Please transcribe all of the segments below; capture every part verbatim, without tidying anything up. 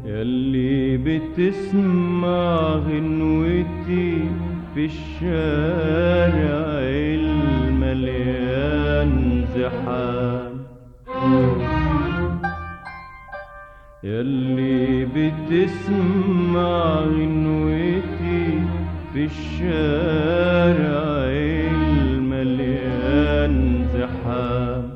ياللي بتسمع غنوتي في الشارع المليان زحام، ياللي بتسمع غنوتي في الشارع المليان زحام،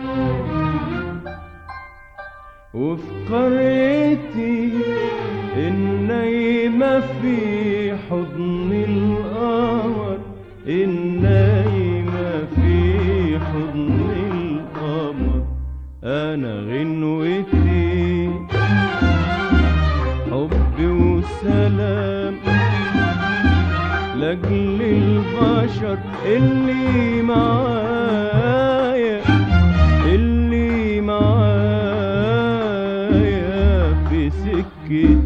وفي قريتي النايمة في حضن القمر، النايمة في حضن القمر. أنا غنوتي حب وسلام لأجل البشر اللي معايا، اللي معايا في سكتي.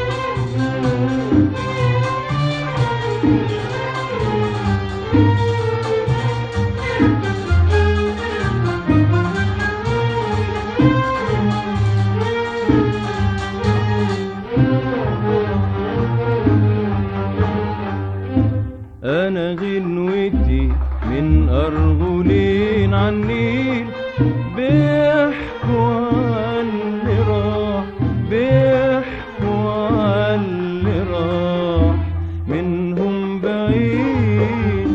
أنا غنوتي من أرغلين عالنيل بيحكوا عاللي راح، بيحكوا عاللي راح منهم بعيد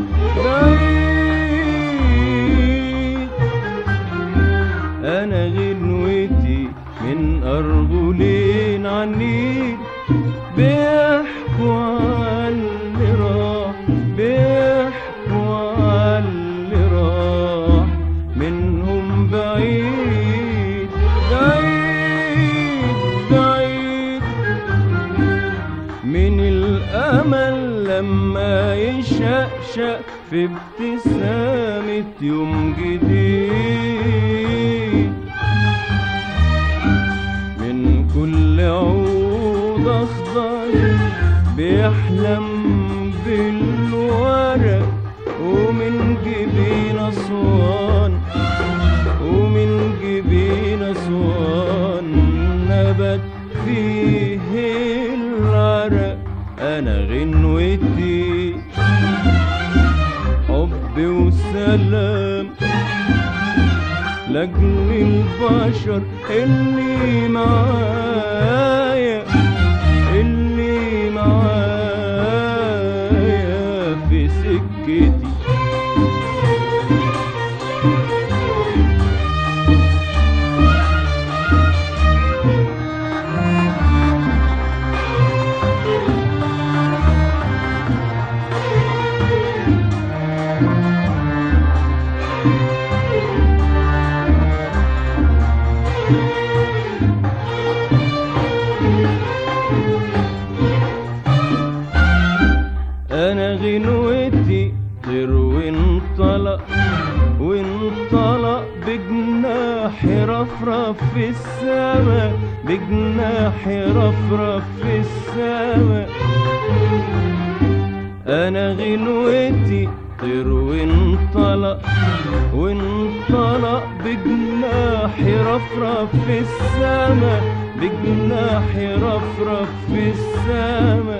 بعيد. أنا غنوتي من أرغلين عالنيل بيحكوا عاللي راح، بيحكوا عاللي راح منهم بعيد بعيد بعيد. من الأمل لما يشقشق في ابتسامة يوم جديد، من كل عود أخضر بيحلم بالورق، ومن جبين أسوان، ومن جبين أسوان نبت فيه العرق. أنا غنوتي حب وسلام لأجل البشر اللي معايا، اللي معايا في سكتي. أنا غنوتي طير وانطلق، وانطلق بجناح رفرف في السما، بجناح رفرف في السما. أنا غنوتي طير وانطلق، وانطلق بجناح رفرف في السما، بجناح رفرف في السما.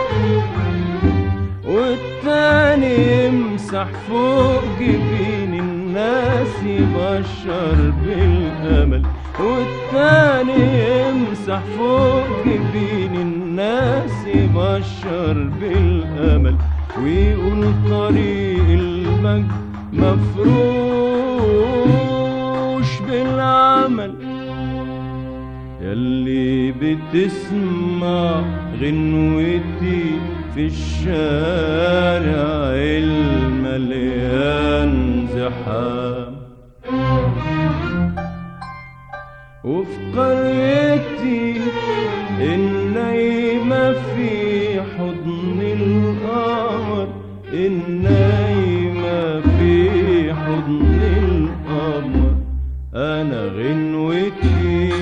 والتاني يمسح فوق جبين الناس يبشر بالأمل، والتاني يمسح فوق جبين الناس يبشر بالأمل، ويقول طريق المجد مفروش بالعمل. ياللي بتسمع غنوتي في الشارع المليان زحام، وفي قريتي النايمة في حضن القمر، النايمة في حضن القمر. أنا غنوتي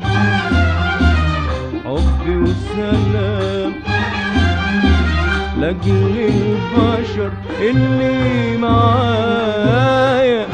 حب وسلام لأجل البشر اللي معايا،